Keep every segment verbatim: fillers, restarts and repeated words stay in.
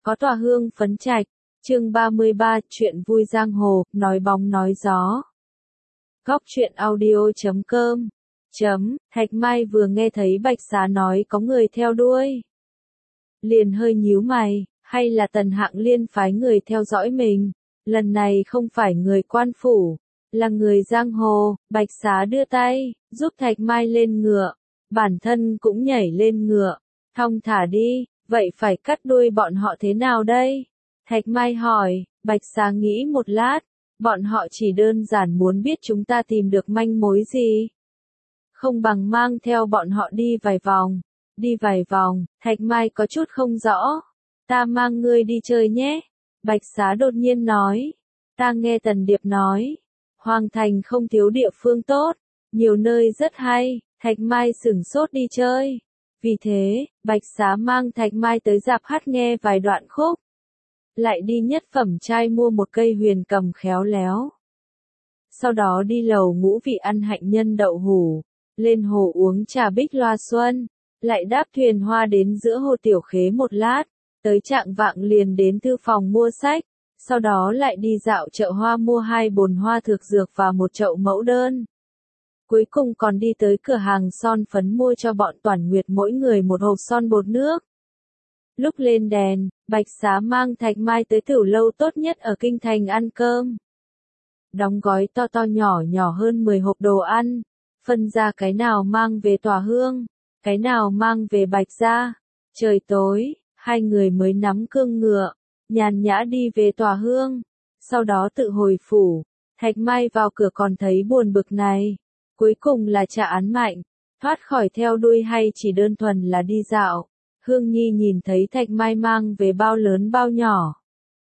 Có tòa hương phấn trạch, chương ba mươi ba, chuyện vui giang hồ, nói bóng nói gió. Góc truyện audio chấm com chấm, Thạch Mai vừa nghe thấy Bạch Xá nói có người theo đuôi. Liền hơi nhíu mày, hay là Tần Hạng Liên phái người theo dõi mình, lần này không phải người quan phủ, là người giang hồ. Bạch Xá đưa tay, giúp Thạch Mai lên ngựa, bản thân cũng nhảy lên ngựa, thong thả đi. Vậy phải cắt đuôi bọn họ thế nào đây? Thạch Mai hỏi. Bạch Xá nghĩ một lát, bọn họ chỉ đơn giản muốn biết chúng ta tìm được manh mối gì. Không bằng mang theo bọn họ đi vài vòng. Đi vài vòng, Thạch Mai có chút không rõ. Ta mang ngươi đi chơi nhé. Bạch Xá đột nhiên nói. Ta nghe Tần Điệp nói, Hoàng Thành không thiếu địa phương tốt, nhiều nơi rất hay. Thạch Mai sửng sốt đi chơi. Vì thế, Bạch Xá mang Thạch Mai tới rạp hát nghe vài đoạn khúc. Lại đi nhất phẩm trai mua một cây huyền cầm khéo léo. Sau đó đi lầu ngũ vị ăn hạnh nhân đậu hủ, lên hồ uống trà bích loa xuân, lại đáp thuyền hoa đến giữa hồ Tiểu Khế một lát, tới trạng vạng liền đến thư phòng mua sách, sau đó lại đi dạo chợ hoa mua hai bồn hoa thược dược và một chậu mẫu đơn. Cuối cùng còn đi tới cửa hàng son phấn mua cho bọn Toản Nguyệt mỗi người một hộp son bột nước. Lúc lên đèn, Bạch Xá mang Thạch Mai tới tiểu lâu tốt nhất ở kinh thành ăn cơm. Đóng gói to to nhỏ nhỏ hơn mười hộp đồ ăn, phân ra cái nào mang về tòa hương, cái nào mang về Bạch gia. Trời tối, hai người mới nắm cương ngựa, nhàn nhã đi về tòa hương, sau đó tự hồi phủ. Thạch Mai vào cửa còn thấy buồn bực này. Cuối cùng là trả án mạnh, thoát khỏi theo đuôi hay chỉ đơn thuần là đi dạo. Hương Nhi nhìn thấy Thạch Mai mang về bao lớn bao nhỏ.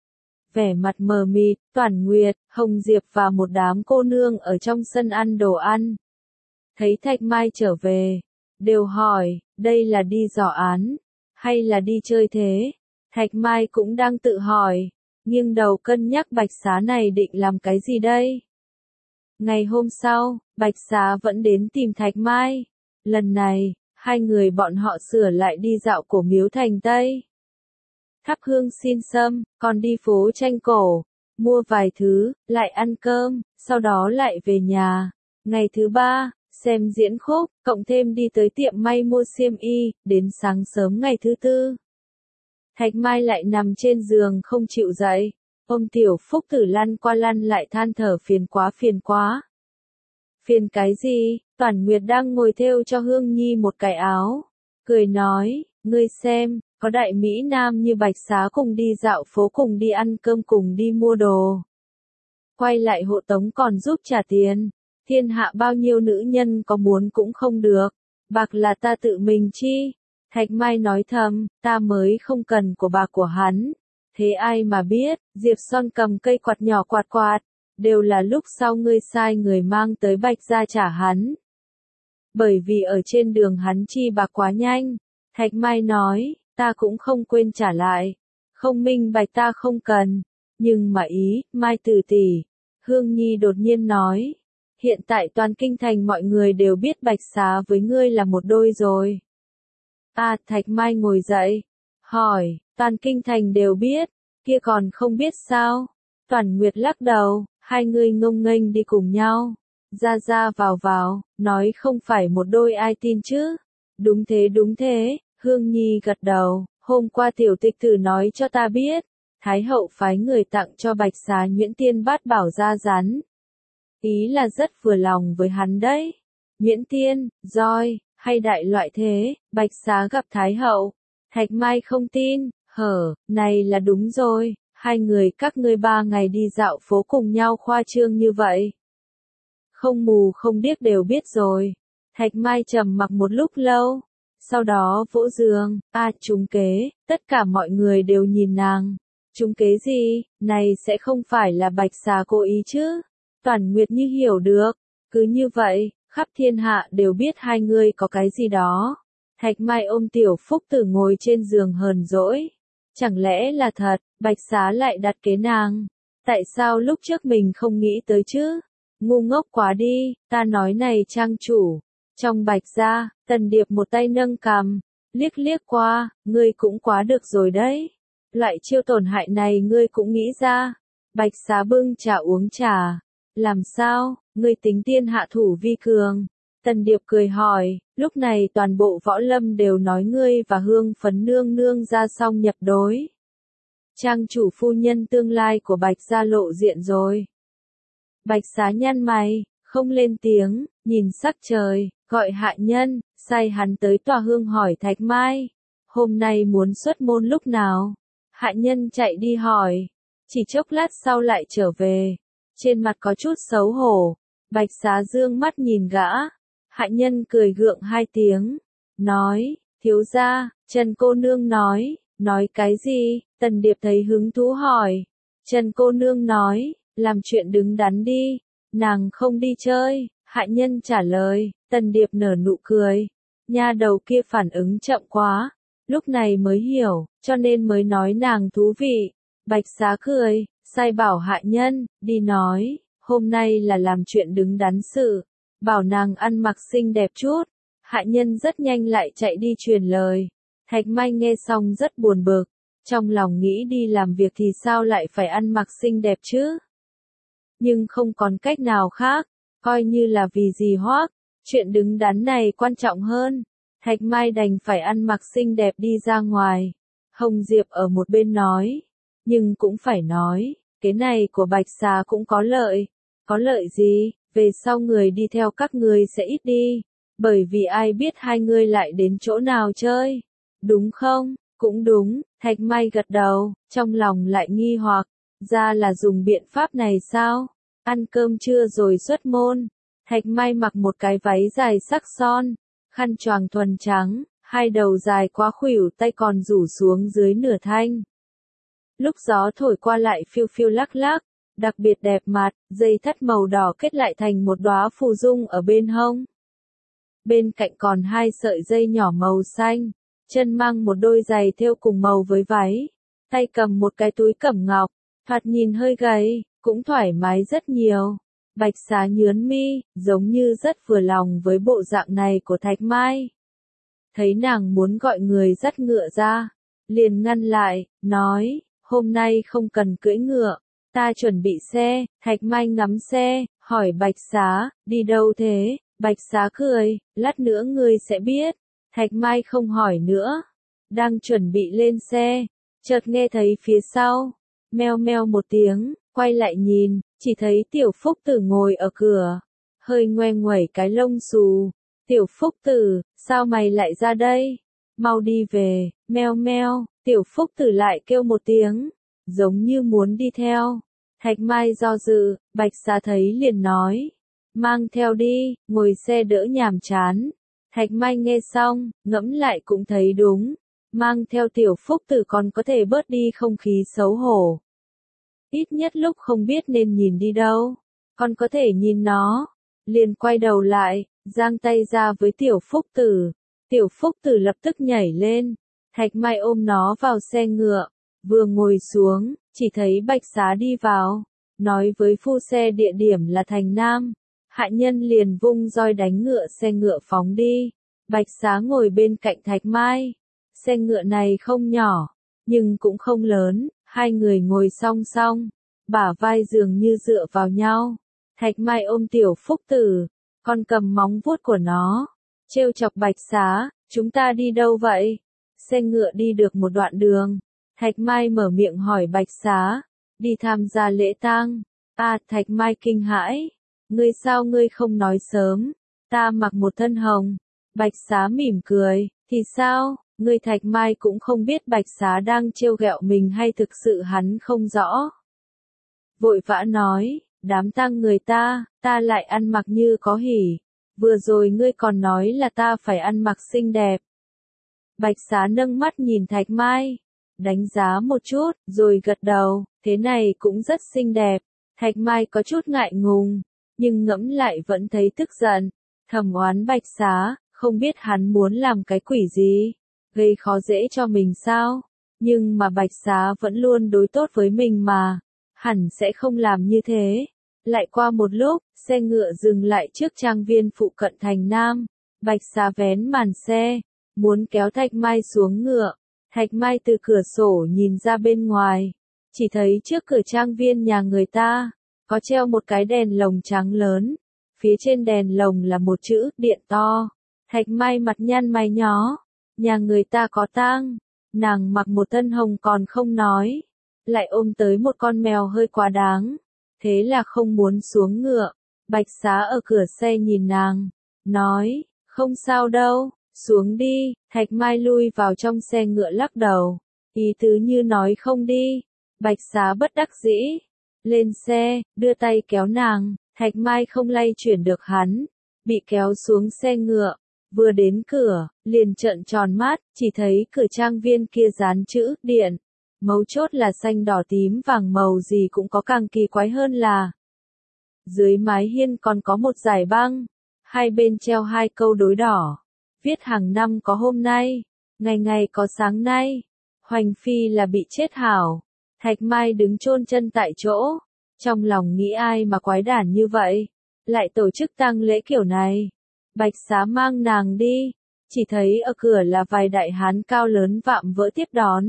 Vẻ mặt mờ mịt, Toản Nguyệt, Hồng Diệp và một đám cô nương ở trong sân ăn đồ ăn. Thấy Thạch Mai trở về, đều hỏi, đây là đi dò án, hay là đi chơi thế? Thạch Mai cũng đang tự hỏi, nghiêng đầu cân nhắc Bạch Xá này định làm cái gì đây? Ngày hôm sau, Bạch Xá vẫn đến tìm Thạch Mai. Lần này, hai người bọn họ sửa lại đi dạo cổ miếu thành Tây. Thắp hương xin sâm, còn đi phố tranh cổ, mua vài thứ, lại ăn cơm, sau đó lại về nhà. Ngày thứ ba, xem diễn khúc, cộng thêm đi tới tiệm may mua xiêm y, đến sáng sớm ngày thứ tư. Thạch Mai lại nằm trên giường không chịu dậy. Ông Tiểu Phúc Tử lăn qua lăn lại than thở phiền quá phiền quá. Phiền cái gì? Toản Nguyệt đang ngồi thêu cho Hương Nhi một cái áo. Cười nói, ngươi xem, có đại Mỹ Nam như Bạch Xá cùng đi dạo phố cùng đi ăn cơm cùng đi mua đồ. Quay lại hộ tống còn giúp trả tiền. Thiên hạ bao nhiêu nữ nhân có muốn cũng không được. Bạc là ta tự mình chi. Thạch Mai nói thầm, ta mới không cần của bà của hắn. Thế ai mà biết, Diệp Son cầm cây quạt nhỏ quạt quạt, đều là lúc sau ngươi sai người mang tới Bạch gia trả hắn. Bởi vì ở trên đường hắn chi bạc quá nhanh, Thạch Mai nói, ta cũng không quên trả lại, không minh bạch ta không cần, nhưng mà ý, Mai tử tỷ, Hương Nhi đột nhiên nói, hiện tại toàn kinh thành mọi người đều biết Bạch Xá với ngươi là một đôi rồi. À, Thạch Mai ngồi dậy, hỏi, toàn kinh thành đều biết, kia còn không biết sao? Toản Nguyệt lắc đầu, hai người ngông nghênh đi cùng nhau, ra ra vào vào, nói không phải một đôi ai tin chứ? Đúng thế đúng thế, Hương Nhi gật đầu, hôm qua tiểu tịch tử nói cho ta biết, Thái hậu phái người tặng cho Bạch Xá nhuyễn tiên bát bảo da rắn. Ý là rất vừa lòng với hắn đấy. Nhuyễn tiên, roi, hay đại loại thế, Bạch Xá gặp Thái hậu. Thạch Mai không tin, hở, này là đúng rồi, hai người các ngươi ba ngày đi dạo phố cùng nhau khoa trương như vậy. Không mù không điếc đều biết rồi. Thạch Mai trầm mặc một lúc lâu, sau đó vỗ giường, a trúng kế, tất cả mọi người đều nhìn nàng. Trúng kế gì, này sẽ không phải là Bạch Xá cố ý chứ? Toản Nguyệt như hiểu được, cứ như vậy, khắp thiên hạ đều biết hai người có cái gì đó. Thạch Mai ôm Tiểu Phúc Tử ngồi trên giường hờn dỗi. Chẳng lẽ là thật, Bạch Xá lại đặt kế nàng? Tại sao lúc trước mình không nghĩ tới chứ? Ngu ngốc quá đi, ta nói này trang chủ. Trong Bạch gia, Tần Điệp một tay nâng cằm, liếc liếc qua, ngươi cũng quá được rồi đấy. loại chiêu tổn hại này ngươi cũng nghĩ ra. Bạch Xá bưng trà uống trà. Làm sao, ngươi tính tiên hạ thủ vi cường? Tần Điệp cười hỏi, lúc này toàn bộ võ lâm đều nói ngươi và Hương Phấn nương nương ra song nhập đối. Trang chủ phu nhân tương lai của Bạch gia lộ diện rồi. Bạch Xá nhăn mày, không lên tiếng, nhìn sắc trời, gọi hạ nhân, sai hắn tới tòa hương hỏi Thạch Mai. Hôm nay muốn xuất môn lúc nào? Hạ nhân chạy đi hỏi, chỉ chốc lát sau lại trở về. Trên mặt có chút xấu hổ, Bạch Xá dương mắt nhìn gã. Hạ nhân cười gượng hai tiếng, nói, thiếu gia, Trần cô nương nói, nói cái gì? Tần Điệp thấy hứng thú hỏi. Trần cô nương nói, làm chuyện đứng đắn đi, nàng không đi chơi. Hạ nhân trả lời, Tần Điệp nở nụ cười. Nha đầu kia phản ứng chậm quá, lúc này mới hiểu, cho nên mới nói nàng thú vị. Bạch Xá cười, sai bảo hạ nhân, đi nói, hôm nay là làm chuyện đứng đắn sự, bảo nàng ăn mặc xinh đẹp chút. Hạ nhân rất nhanh lại chạy đi truyền lời. Thạch Mai nghe xong rất buồn bực, trong lòng nghĩ đi làm việc thì sao lại phải ăn mặc xinh đẹp chứ? Nhưng không còn cách nào khác, coi như là vì gì hoác, chuyện đứng đắn này quan trọng hơn. Thạch Mai đành phải ăn mặc xinh đẹp đi ra ngoài. Hồng Diệp ở một bên nói, nhưng cũng phải nói, cái này của Bạch Xá cũng có lợi. Có lợi gì? Về sau người đi theo các người sẽ ít đi, bởi vì ai biết hai người lại đến chỗ nào chơi, đúng không? Cũng đúng, Thạch Mai gật đầu, trong lòng lại nghi hoặc, ra là dùng biện pháp này sao? Ăn cơm trưa rồi xuất môn. Thạch Mai mặc một cái váy dài sắc son, khăn choàng thuần trắng, hai đầu dài quá khuỷu tay còn rủ xuống dưới nửa thanh. Lúc gió thổi qua lại phiêu phiêu lắc lắc, đặc biệt đẹp mặt, dây thắt màu đỏ kết lại thành một đóa phù dung ở bên hông. Bên cạnh còn hai sợi dây nhỏ màu xanh, chân mang một đôi giày thêu cùng màu với váy, tay cầm một cái túi cẩm ngọc, thoạt nhìn hơi gầy, cũng thoải mái rất nhiều. Bạch Xá nhướn mi, giống như rất vừa lòng với bộ dạng này của Thạch Mai. Thấy nàng muốn gọi người dắt ngựa ra, liền ngăn lại, nói, hôm nay không cần cưỡi ngựa, ta chuẩn bị xe. Thạch Mai ngắm xe, hỏi Bạch Xá, đi đâu thế? Bạch Xá cười, lát nữa ngươi sẽ biết. Thạch Mai không hỏi nữa, đang chuẩn bị lên xe, chợt nghe thấy phía sau, meo meo một tiếng, quay lại nhìn, chỉ thấy Tiểu Phúc Tử ngồi ở cửa, hơi ngoe nguẩy cái lông xù. Tiểu Phúc Tử, sao mày lại ra đây? Mau đi về, meo meo. Tiểu Phúc Tử lại kêu một tiếng, giống như muốn đi theo. Thạch Mai do dự, Bạch Xá thấy liền nói, mang theo đi, ngồi xe đỡ nhàm chán. Thạch Mai nghe xong, ngẫm lại cũng thấy đúng, mang theo Tiểu Phúc Tử còn có thể bớt đi không khí xấu hổ. Ít nhất lúc không biết nên nhìn đi đâu, còn có thể nhìn nó. Liền quay đầu lại, giang tay ra với Tiểu Phúc Tử. Tiểu Phúc Tử lập tức nhảy lên. Thạch Mai ôm nó vào xe ngựa, vừa ngồi xuống, chỉ thấy Bạch Xá đi vào, nói với phu xe địa điểm là thành Nam. Hạ nhân liền vung roi đánh ngựa xe ngựa phóng đi. Bạch Xá ngồi bên cạnh Thạch Mai. Xe ngựa này không nhỏ, nhưng cũng không lớn, hai người ngồi song song, bả vai dường như dựa vào nhau. Thạch Mai ôm Tiểu Phúc Tử, còn cầm móng vuốt của nó, trêu chọc Bạch Xá, chúng ta đi đâu vậy? Xe ngựa đi được một đoạn đường, Thạch Mai mở miệng hỏi Bạch Xá, đi tham gia lễ tang. À, Thạch Mai kinh hãi, ngươi sao ngươi không nói sớm, ta mặc một thân hồng. Bạch Xá mỉm cười, thì sao, ngươi? Thạch Mai cũng không biết Bạch Xá đang trêu ghẹo mình hay thực sự hắn không rõ. Vội vã nói, đám tang người ta, ta lại ăn mặc như có hỉ, vừa rồi ngươi còn nói là ta phải ăn mặc xinh đẹp. Bạch Xá nâng mắt nhìn Thạch Mai, đánh giá một chút, rồi gật đầu, thế này cũng rất xinh đẹp. Thạch Mai có chút ngại ngùng, nhưng ngẫm lại vẫn thấy tức giận, thầm oán Bạch Xá, không biết hắn muốn làm cái quỷ gì, gây khó dễ cho mình sao? Nhưng mà Bạch Xá vẫn luôn đối tốt với mình mà, hẳn sẽ không làm như thế. Lại qua một lúc, xe ngựa dừng lại trước trang viên phụ cận thành Nam. Bạch Xá vén màn xe, muốn kéo Thạch Mai xuống ngựa. Thạch Mai từ cửa sổ nhìn ra bên ngoài, chỉ thấy trước cửa trang viên nhà người ta, có treo một cái đèn lồng trắng lớn, phía trên đèn lồng là một chữ điện to. Thạch Mai mặt nhăn mày nhó, nhà người ta có tang, nàng mặc một thân hồng còn không nói, lại ôm tới một con mèo hơi quá đáng, thế là không muốn xuống ngựa. Bạch Xá ở cửa xe nhìn nàng, nói, không sao đâu, xuống đi. Thạch Mai lui vào trong xe ngựa lắc đầu, ý tứ như nói không đi. Bạch Xá bất đắc dĩ, lên xe, đưa tay kéo nàng, Thạch Mai không lay chuyển được hắn, bị kéo xuống xe ngựa, vừa đến cửa, liền trợn tròn mắt, chỉ thấy cửa trang viên kia dán chữ điện, mấu chốt là xanh đỏ tím vàng màu gì cũng có, càng kỳ quái hơn là dưới mái hiên còn có một dải băng, hai bên treo hai câu đối đỏ, viết hàng năm có hôm nay, ngày ngày có sáng nay, hoành phi là bị chết hảo. Thạch Mai đứng chôn chân tại chỗ, trong lòng nghĩ ai mà quái đản như vậy, lại tổ chức tang lễ kiểu này. Bạch Xá mang nàng đi, chỉ thấy ở cửa là vài đại hán cao lớn vạm vỡ tiếp đón.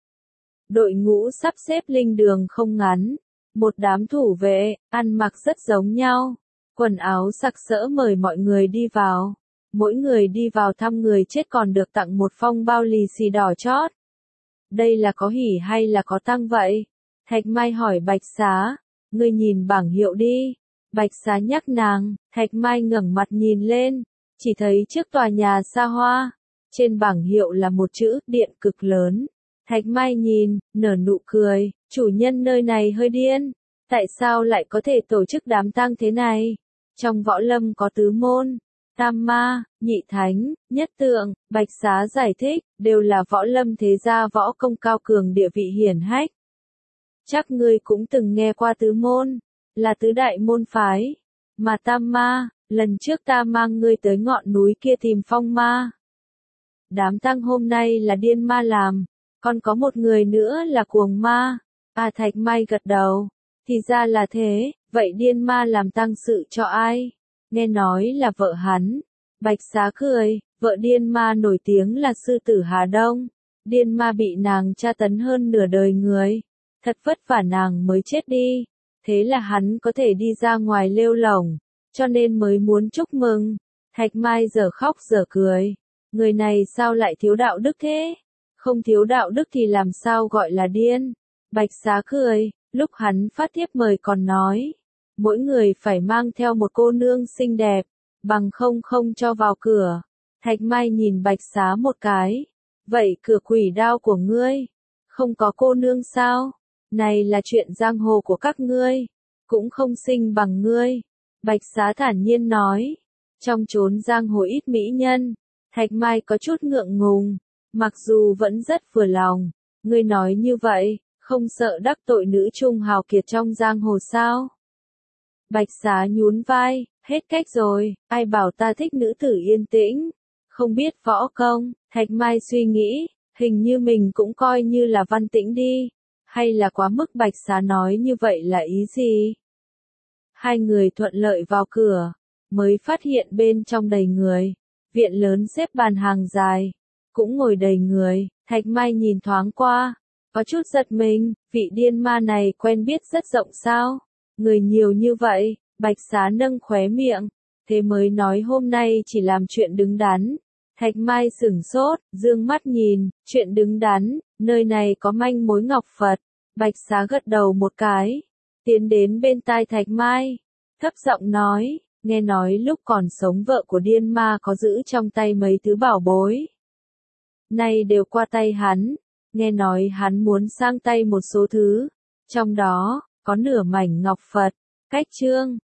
Đội ngũ sắp xếp linh đường không ngắn, một đám thủ vệ, ăn mặc rất giống nhau, quần áo sặc sỡ mời mọi người đi vào. Mỗi người đi vào thăm người chết còn được tặng một phong bao lì xì đỏ chót. Đây là có hỉ hay là có tang vậy? Thạch Mai hỏi Bạch Xá, ngươi nhìn bảng hiệu đi. Bạch Xá nhắc nàng, Thạch Mai ngẩng mặt nhìn lên, chỉ thấy trước tòa nhà xa hoa, trên bảng hiệu là một chữ điện cực lớn. Thạch Mai nhìn, nở nụ cười, chủ nhân nơi này hơi điên, tại sao lại có thể tổ chức đám tang thế này? Trong võ lâm có tứ môn, tam ma, nhị thánh, nhất tượng. Bạch Xá giải thích, đều là võ lâm thế gia võ công cao cường, địa vị hiển hách. Chắc ngươi cũng từng nghe qua tứ môn, là tứ đại môn phái, mà tam ma, lần trước ta mang ngươi tới ngọn núi kia tìm phong ma. Đám tang hôm nay là điên ma làm, còn có một người nữa là cuồng ma. À, Thạch Mai gật đầu, thì ra là thế, vậy điên ma làm tang sự cho ai? Nghe nói là vợ hắn. Bạch Xá cười, vợ điên ma nổi tiếng là sư tử Hà Đông. Điên ma bị nàng tra tấn hơn nửa đời người, thật vất vả nàng mới chết đi, thế là hắn có thể đi ra ngoài lêu lổng, cho nên mới muốn chúc mừng. Thạch Mai giờ khóc giờ cười, người này sao lại thiếu đạo đức thế? Không thiếu đạo đức thì làm sao gọi là điên? Bạch Xá cười, lúc hắn phát thiếp mời còn nói, mỗi người phải mang theo một cô nương xinh đẹp, bằng không không cho vào cửa. Thạch Mai nhìn Bạch Xá một cái, vậy cửa quỷ đao của ngươi, không có cô nương sao? Này là chuyện giang hồ của các ngươi, cũng không xinh bằng ngươi. Bạch Xá thản nhiên nói, trong chốn giang hồ ít mỹ nhân. Thạch Mai có chút ngượng ngùng, mặc dù vẫn rất vừa lòng. Ngươi nói như vậy, không sợ đắc tội nữ trung hào kiệt trong giang hồ sao? Bạch Xá nhún vai, hết cách rồi, ai bảo ta thích nữ tử yên tĩnh, không biết võ công. Thạch Mai suy nghĩ, hình như mình cũng coi như là văn tĩnh đi, hay là quá mức? Bạch Xá nói như vậy là ý gì? Hai người thuận lợi vào cửa, mới phát hiện bên trong đầy người, viện lớn xếp bàn hàng dài, cũng ngồi đầy người. Thạch Mai nhìn thoáng qua, có chút giật mình, vị điên ma này quen biết rất rộng sao? Người nhiều như vậy. Bạch Xá nâng khóe miệng, thế mới nói hôm nay chỉ làm chuyện đứng đắn. Thạch Mai sửng sốt, dương mắt nhìn, chuyện đứng đắn, nơi này có manh mối ngọc Phật. Bạch Xá gật đầu một cái, tiến đến bên tai Thạch Mai, thấp giọng nói, nghe nói lúc còn sống vợ của điên ma có giữ trong tay mấy thứ bảo bối. Nay đều qua tay hắn, nghe nói hắn muốn sang tay một số thứ, trong đó, có nửa mảnh ngọc Phật. Cách chương